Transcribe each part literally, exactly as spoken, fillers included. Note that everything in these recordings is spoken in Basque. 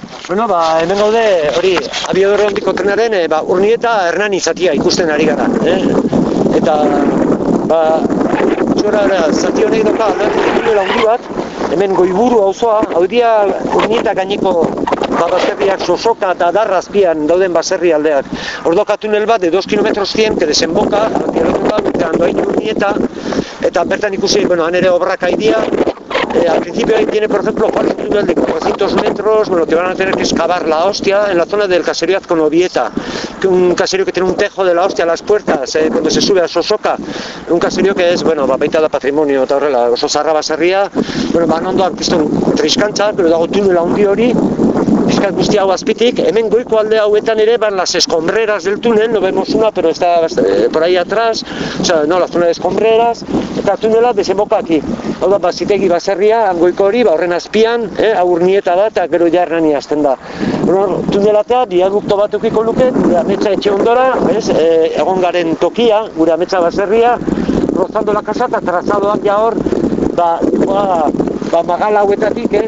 Bueno, ba, hemen gaude, hori, abiador handiko trenaren, e, ba, Urnieta Hernani zatia ikusten ari gara, eh? Eta, ba, txora, zati honek doka aldatik tunela handi bat, hemen Goiburu auzoa, hau dia Urnieta gaineko ba, baserriak Sosoka eta Adarra azpian dauden baserri aldeak. Ordoka tunel bat de dos kilómetros cien que desemboca, hacia Andoain Urnieta, eta bertan ikusi, bueno, han ere obrak aidia. Eh, al principio ahí tiene, por ejemplo, un túnel de cuatrocientos metros, bueno, que van a tener que excavar la hostia en la zona del caserío Azconovieta, que un caserío que tiene un tejo de la hostia a las puertas, eh, cuando se sube a Sosoka, un caserío que es, bueno, baita da patrimonio, eta horrela, oso zarra baserria, bueno, van ondoan piston triskantza, pero dago tunela handi hori, pizkat guzti hau azpitik, hemen goiko alde hauetan ere van las escombreras del túnel, no vemos una, pero está eh, por ahí atrás, o sea, no, la zona de escombreras, eta tunela desemboca aquí. Hau da, bazitegi baserria, angoiko hori, ba, horren azpian, eh, Urnieta da, eta gero ja Hernani hasten da. Bueno, tunelatea, diadukto bat eukiko luke, gure ametsa etxe ondora, ez, eh, egon garen tokia, gure ametsa baserria, rozando la casa, eta trazadoak ja hor, ba, ba, ba magala hauetatik, ez,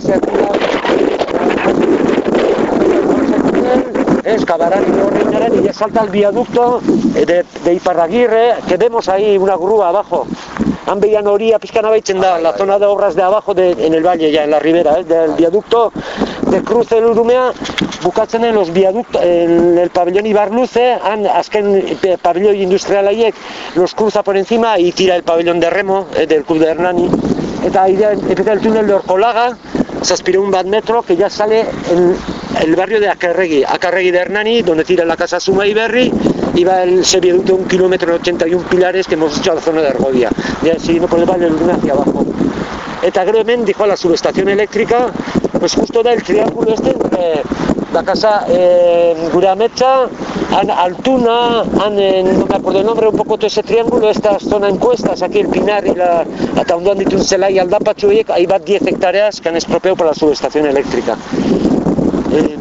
es Cabarani Horreinaren y ya salta el viaducto de, de Iparraguirre, que vemos ahí una grúa abajo. Han veían oría, pizcana baitzen da, la zona de obras de abajo de, en el valle, ya en la ribera, ¿eh? Del viaducto de cruce del Urumea, bukatzen en los viaductos, en el pabellón Ibarluce, han azken pabellón industrial haiek, los cruza por encima y tira el pabellón de remo, eh, del club de Hernani. Eta ahí empieza el túnel de Orcolaga, zazpireun bat metro, que ya sale en el barrio de Acarregui, Acarregui de Hernani, donde tira la casa Sumaiberri, y va el ese viaducto de un kilómetro ochenta y un pilares que hemos hecho a la zona de Argovia, ya siguiendo por el valle del Luna hacia abajo. Eta gero hemen dijo a la subestación eléctrica, pues justo da el triángulo este entre la casa eh, gure ametsa, han Altuna, han, eh, no me acuerdo el nombre, un poco todo ese triángulo, esta zona en cuestas, aquí el Pinar y la hasta donde han dicho un zelai aldapatxu horiek, ahí va diez hectáreas que han expropiado por la subestación eléctrica. Eh,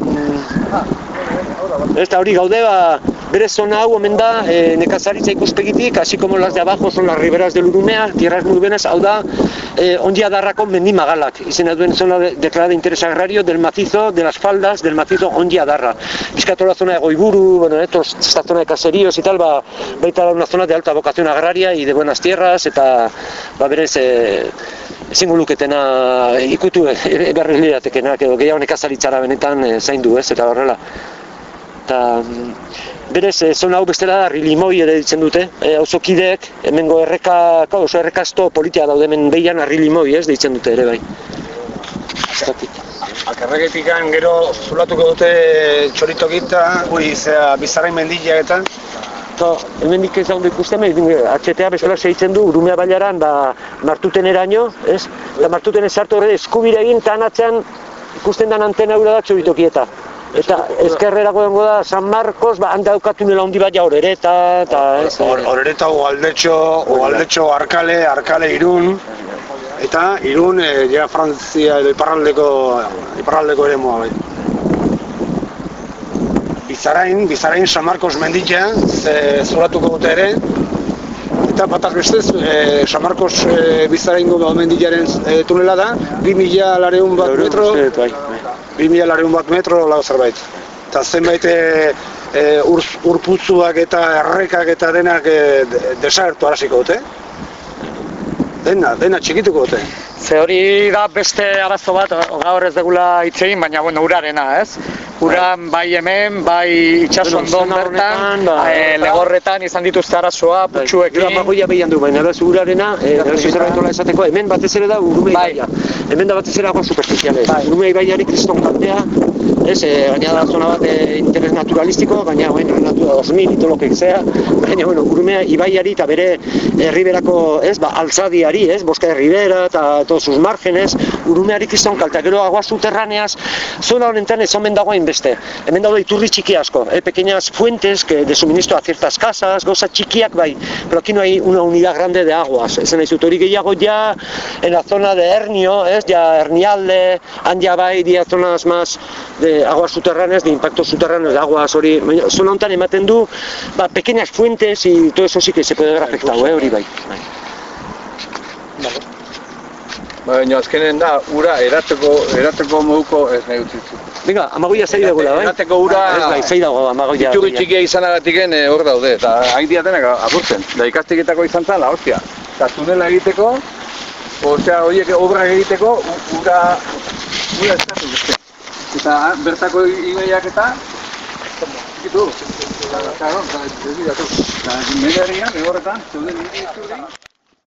Esta hori gaude, ba, bere zona hau omen da, e, nekazaritza ikuspegitik, así como las de abajo son las riberas del Urumea, tierras muy buenas, hau da, eh, Ondiadarrako mendi magalak, izena duen zona de, declarada de interés agrario del macizo, de las faldas del macizo Ondiadarra. Bizkatu la zona de Goiburu, bueno, eh, esta zona de caseríos y tal, ba, baita una zona de alta vocación agraria y de buenas tierras, eta, ba, berez, eh, ezingo luketena ikutu e, berriz liratekenak, edo gehiago nekazaritzara benetan e, zaindu, ez, eta horrela. Eta berez, e, zona hau bestela da Arri-Limoi ere ditzen dute, e, auzokideek, hemengo erreka, oso errekazto politia daude hemen behian Arri-Limoi, ez, ditzen dute ere bai. Acarregetik gero zulatuko dute txoritokita, guri zera Bizarrain mendila eta? Hemendik ez daude ikusten, H T A bezala segitzen du, Urumea bailaran, ba, martuteneraino, ez? Eta martuten sartu horre eskubire egin, eta atzean ikusten den antena hura da txoritokieta. Eta ezkerrerako dengo da San Marcos, ba, handa daukatu nela handi bat ja Orereta, eta ez? Orereta, Ugaldetxo, Ugaldetxo, Arkale, Arkale, Irun, eta Irun, ja Frantzia edo iparraldeko, iparraldeko ere moa bai. Bizarrain, Bizarrain San Marcos mendila, ze zulatuko dute ere, eta bataz bestez, e, San Marcos e, Bizarraingo mendilaren e, tunela da, bi mila lareun bat metro, bi mila lareun bat metro lau zerbait. Eta zenbait e, e, ur, urputzuak eta errekak eta denak e, desagertu araziko dute. Dena, dena txikituko dute. Ze hori da beste arazo bat, gaur ez degula hitz egin, baina bueno, urarena, ez? Uran bai hemen, bai itsasondon bertan, e, legorretan izan dituzte arazoa, putxuekin. Gero amagoia behian du, baina ez urarena, eraso zerbait esateko, hemen batez ere da Urume ibaia. Hemen da batez ere agua superficiales. Urume ibaiari kriston kaltea, ez, gaina da zona bat interes naturalistiko, gaina, bueno, Natura dos mil, ito lo que sea, baina, bueno, Urumea ibaiari eta bere herriberako, ez, ba, altzadiari, ez, Bosque de Ribera eta todos sus márgenes, Urumeari kriston kaltea, gero agua subterráneas, zona honetan ez omen dagoen beste. Hemen daude iturri txiki asko, eh, pequeñas fuentes que de suministro a ciertas casas, gauza txikiak bai, pero aquí no hay una unidad grande de aguas. Ezen nahi zut hori gehiago ja en la zona de Hernio, es ya Hernialde, han ja bai dia zonas más de aguas subterráneas, de impactos subterráneos de aguas hori, zona honetan ematen du, ba, pequeñas fuentes y todo eso sí que se puede ver afectado, eh, hori bai. Vale. baina azkenen da, ura erateko, erateko moduko ez nahi utzitu. Venga, amagoia zei dagula, bai? Erateko ura... Ez bai, zei dago amagoia. Itxugi txikia izanagatik hor daude, eta hain diatenak apurtzen. Da ikastiketako izan zen, la hostia. Eta tunela egiteko, osea, horiek obra egiteko, ura... ura eskatu beste. Eta bertako igaiak eta... Zikitu. Eta, claro, eta, ez dira, eta, media herrian, egorretan, zeuden niri